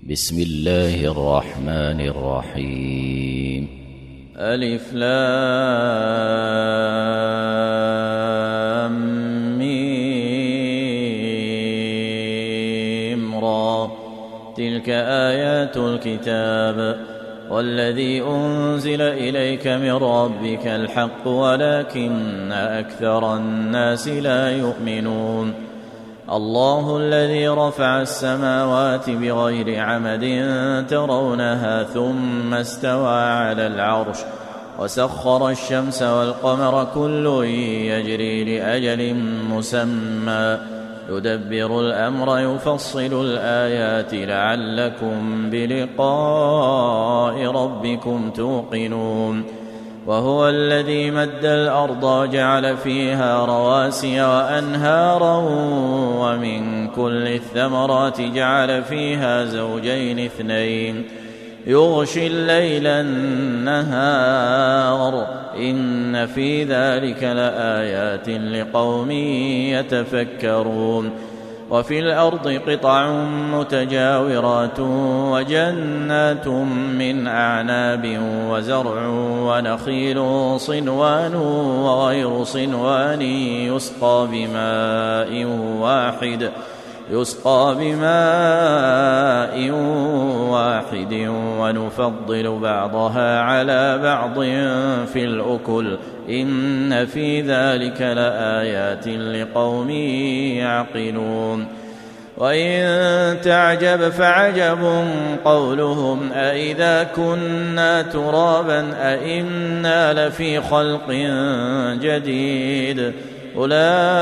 بسم الله الرحمن الرحيم. ألف لام ميم را، تلك آيات الكتاب والذي أنزل إليك من ربك الحق ولكن أكثر الناس لا يؤمنون. الله الذي رفع السماوات بغير عمد ترونها ثم استوى على العرش وسخر الشمس والقمر كل يجري لأجل مسمى يدبر الأمر يفصل الآيات لعلكم بلقاء ربكم توقنون. وهو الذي مد الأرض وجعل فيها رواسي وأنهارا ومن كل الثمرات جعل فيها زوجين اثنين يغشي الليل النهار إن في ذلك لآيات لقوم يتفكرون. وفي الأرض قطع متجاورات وجنات من أعناب وزرع ونخيل صنوان وغير صنوان يسقى بماء واحد ونفضل بعضها على بعض في الأكل إن في ذلك لآيات لقوم يعقلون. وإن تعجب فعجب قولهم أإذا كنا ترابا أإنا لفي خلق جديد أولئك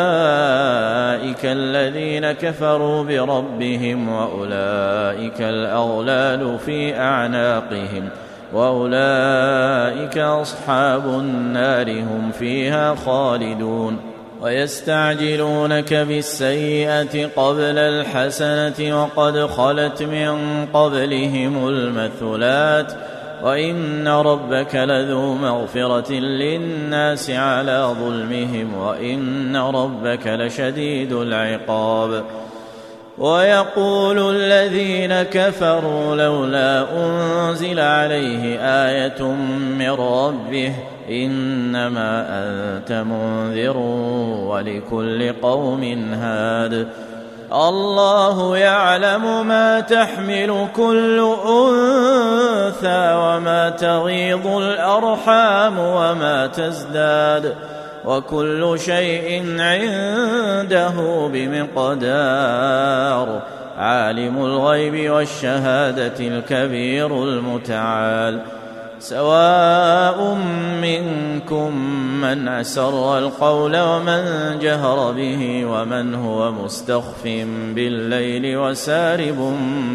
الذين كفروا بربهم وأولئك الأغلال في أعناقهم وأولئك أصحاب النار هم فيها خالدون. ويستعجلونك بالسيئة قبل الحسنة وقد خلت من قبلهم المثلات وإن ربك لذو مغفرة للناس على ظلمهم وإن ربك لشديد العقاب. ويقول الذين كفروا لولا أنزل عليه آية من ربه إنما أنت منذر ولكل قوم هاد. الله يعلم ما تحمل كل أنثى وما تغيض الأرحام وما تزداد وكل شيء عنده بمقدار. عالم الغيب والشهادة الكبير المتعال. سواء منكم من أسر القول ومن جهر به ومن هو مستخف بالليل وسارب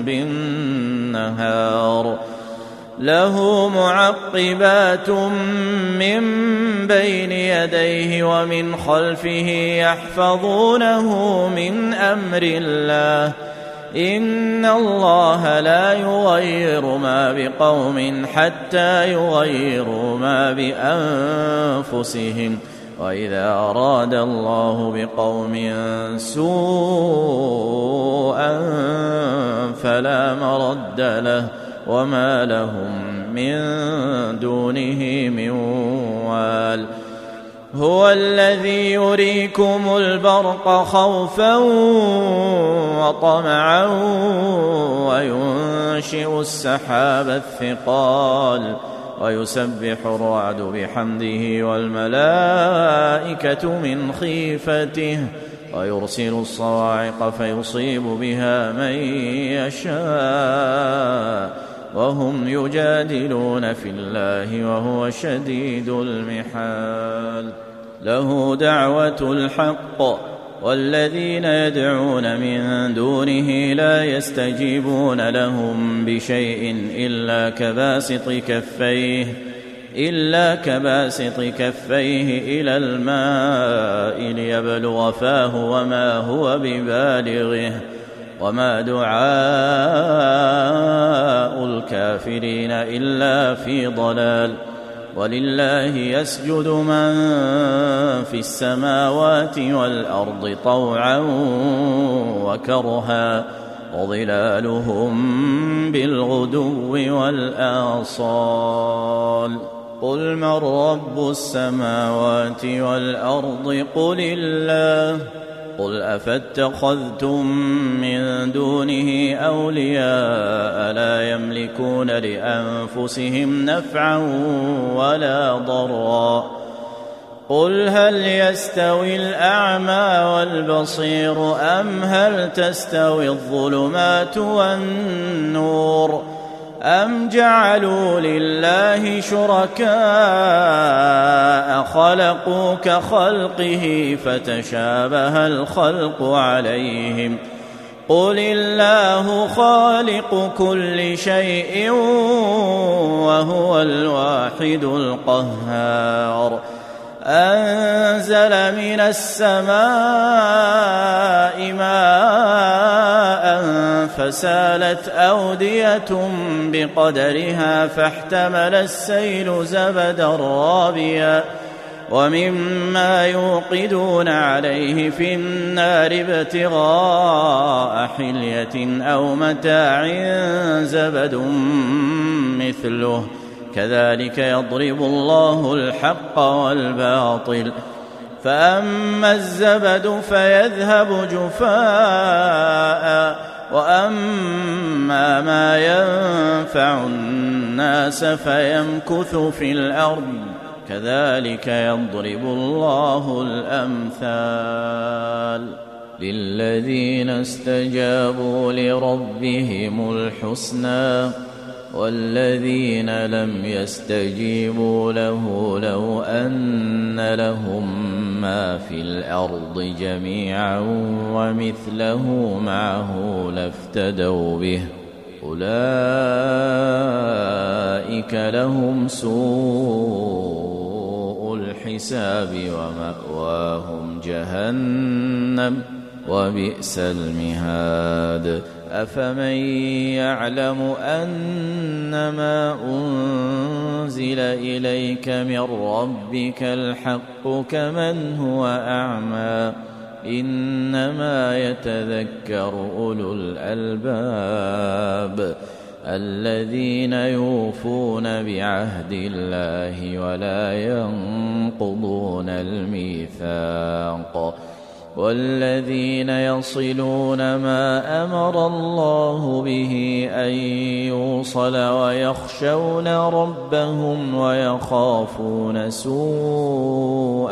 بالنهار له معقبات من بين يديه ومن خلفه يحفظونه من أمر الله إن الله لا يغير ما بقوم حتى يغيروا ما بأنفسهم وإذا أراد الله بقوم سوءا فلا مرد له وما لهم من دونه من وال. هو الذي يريكم البرق خوفا وطمعا وينشئ السحاب الثقال ويسبح الرعد بحمده والملائكة من خيفته ويرسل الصواعق فيصيب بها من يشاء وهم يجادلون في الله وهو شديد المحال. له دعوة الحق والذين يدعون من دونه لا يستجيبون لهم بشيء إلا كباسط كفيه إلى الماء ليبلغ فاه وما هو ببالغه وما دعاء الكافرين إلا في ضلال. ولله يسجد من في السماوات والأرض طوعا وكرها وظلالهم بالغدو والآصال قل من رب السماوات والأرض قل الله قل أفاتخذتم من دونه أولياء لا يملكون لأنفسهم نفعا ولا ضرا قل هل يستوي الأعمى والبصير أم هل تستوي الظلمات والنور أم جعلوا لله شركاء خلقوا كخلقه فتشابه الخلق عليهم قل الله خالق كل شيء وهو الواحد القهار أنزل من السماء ماء فسالت أودية بقدرها فاحتمل السيل زبدا رابيا ومما يوقدون عليه في النار ابتغاء حلية أو متاع زبد مثله كذلك يضرب الله الحق والباطل فأما الزبد فيذهب جفاء وأما ما ينفع الناس فيمكث في الأرض كذلك يضرب الله الأمثال للذين استجابوا لربهم الحسنى والذين لم يستجيبوا له لو أن لهم ما في الأرض جميعا ومثله معه لافتدوا به أولئك لهم سوء الحساب ومأواهم جهنم وبئس المهاد أفمن يعلم أنما أنزل إليك من ربك الحق كمن هو أعمى إنما يتذكر أولو الألباب الذين يوفون بعهد الله ولا ينقضون الميثاق والذين يصلون ما أمر الله به أن يوصل ويخشون ربهم ويخافون سوء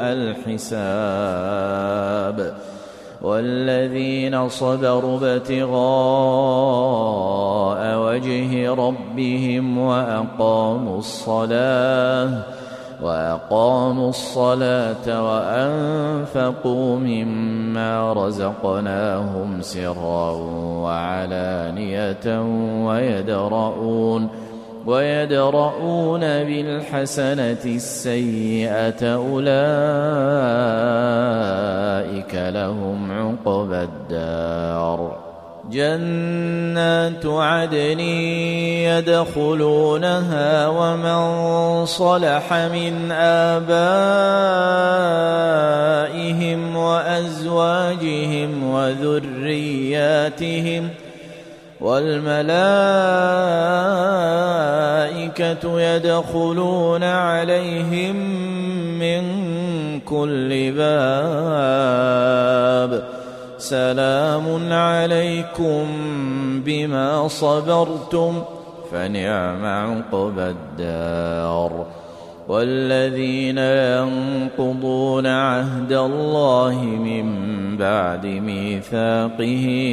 الحساب والذين صبروا ابتغاء وجه ربهم وأقاموا الصلاة وأنفقوا مما رزقناهم سرا وعلانية ويدرؤون بالحسنة السيئة أولئك لهم عقبى الدار جنات عدن يدخلونها ومن صلح من آبائهم وأزواجهم وذرياتهم والملائكة يدخلون عليهم من كل باب سلام عليكم بما صبرتم فنعم عقبى الدار والذين ينقضون عهد الله من بعد ميثاقه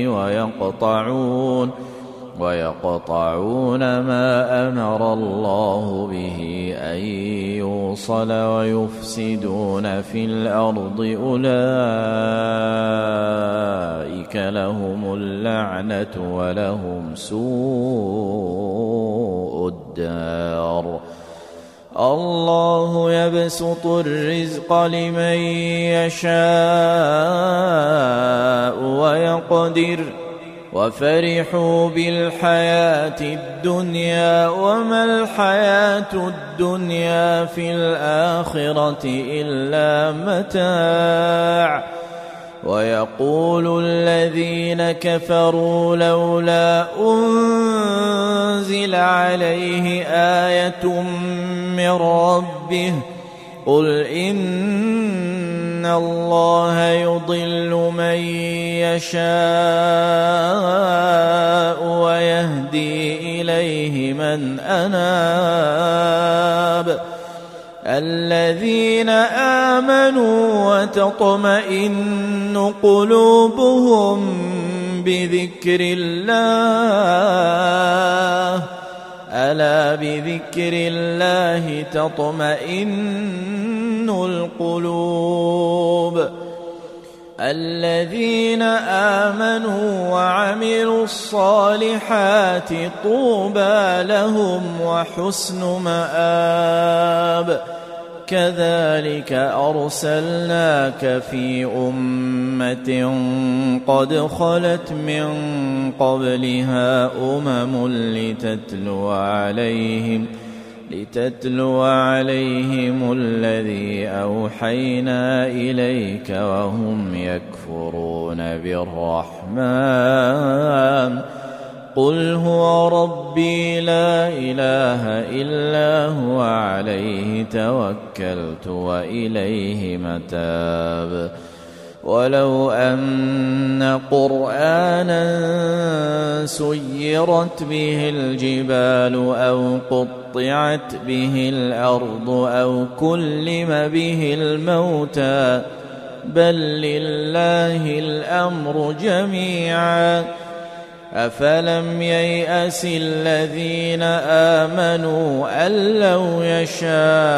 ويقطعون ما أمر الله به أن يوصل ويفسدون في الأرض أولئك لهم اللعنة ولهم سوء الدار الله يبسط الرزق لمن يشاء ويقدر وفرحوا بالحياة الدنيا وما الحياة الدنيا في الآخرة إلا متاع ويقول الذين كفروا لولا أنزل عليه آية من ربه قل إن الله يضل من يشاء ويهدي إليه من أناب الذين آمنوا وتطمئن قلوبهم بذكر الله ألا بذكر الله تطمئن القلوب الذين آمنوا وعملوا الصالحات طوبى لهم وحسن مآب كذلك أرسلناك في أمة قد خلت من قبلها لتتلو عليهم الذي أوحينا إليك وهم يكفرون بالرحمن قل هو ربي لا إله إلا هو عليه توكلت وإليه متاب ولو أن قرآنا سيرت به الجبال أو قطعت به الأرض أو كلم به الموتى بل لله الأمر جميعا أفلم ييأس الذين آمنوا أن لو يشاء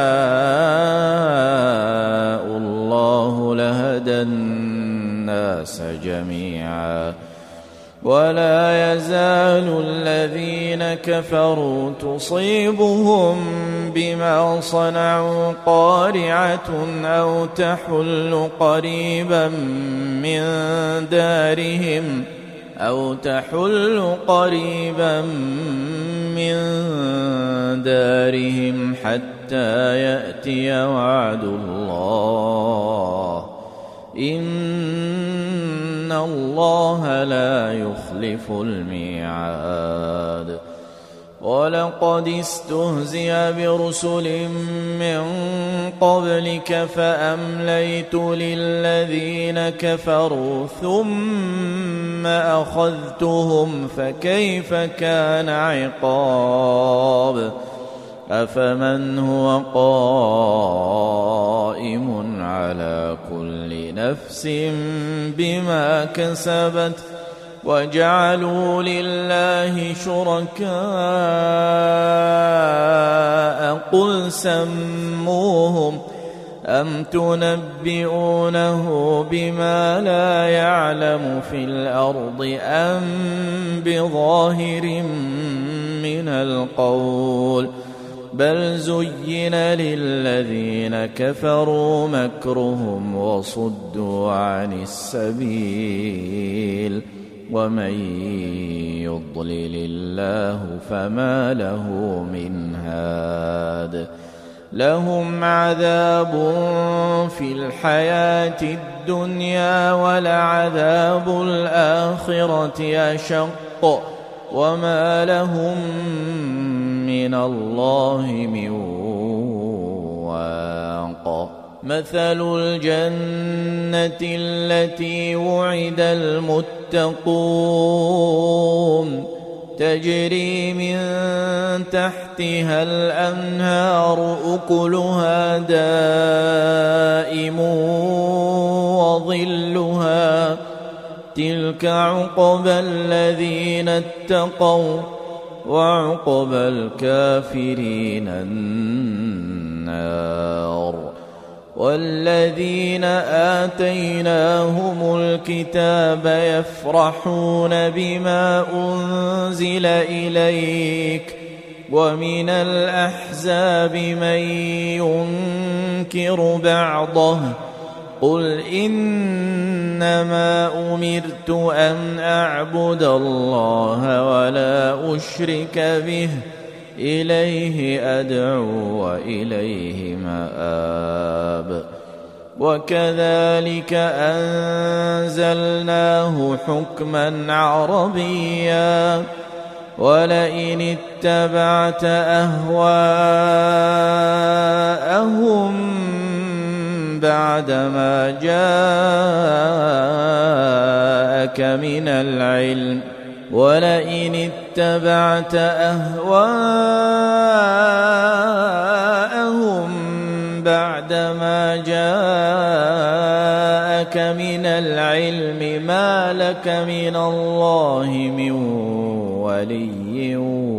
الله لهدى الناس جميعا ولا يزال الذين كفروا تصيبهم بما صنعوا قارعة أو تحل قريبا من دارهم حتى يأتي وعد الله إن الله لا يخلف الميعاد ولقد استهزئ برسل من قبلك فأمليت للذين كفروا ثم أخذتهم فكيف كان عقاب أفمن هو قائم على كل نفس بما كسبت وجعلوا لله شركاء قل سموهم أم تنبئونه بما لا يعلم في الأرض أم بظاهر من القول بل زين للذين كفروا مكرهم وصدوا عن السبيل ومن يضلل الله فما له من هاد لهم عذاب في الحياة الدنيا ولعذاب الآخرة أشق وما لهم من الله من واق مثل الجنة التي وعد المتقون تجري من تحتها الأنهار أكلها دائم وظلها تلك عقبى الذين اتقوا وعقبى الكافرين النار والذين آتيناهم الكتاب يفرحون بما أنزل إليك ومن الأحزاب من ينكر بعضه قل إنما أمرت أن أعبد الله ولا أشرك به إليه أدعو وإليه مآب وكذلك أنزلناه حكما عربيا ولئن اتبعت أهواءهم بعدما جاءك من العلم ما لك من الله من ولي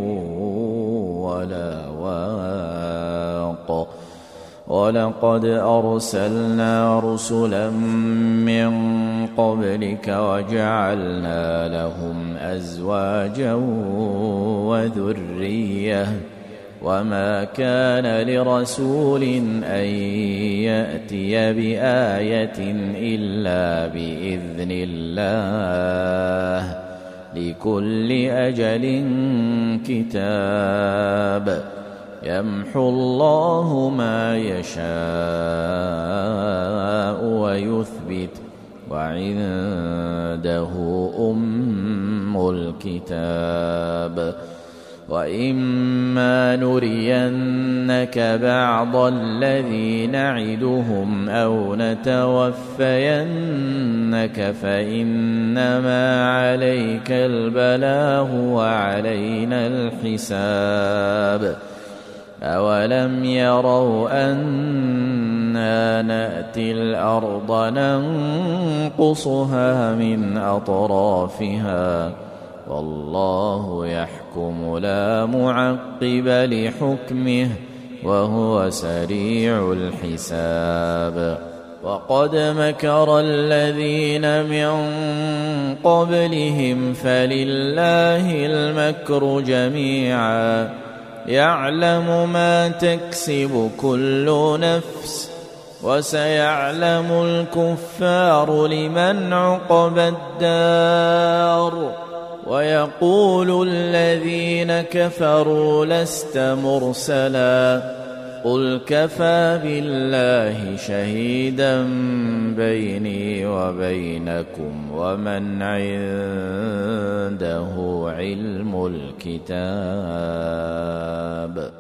ولا واق ولقد أرسلنا رسلا من قبلك وجعلنا لهم أزواجا وذرية وما كان لرسول أن يأتي بآية إلا بإذن الله لكل أجل كتاب يمحو الله ما يشاء ويثبت وعنده أم الكتاب وإما نرينك بعض الذي نعدهم أو نتوفينك فإنما عليك البلاغ وعلينا الحساب أولم يروا أنا نأتي الأرض ننقصها من أطرافها والله يحكم لا معقب لحكمه وهو سريع الحساب وقد مكر الذين من قبلهم فلله المكر جميعا يعلم ما تكسب كل نفس وسيعلم الكفار لمن عقبى الدار ويقول الذين كفروا لست مرسلا قل كفى بالله شهيدا بيني وبينكم ومن عنده علم الكتاب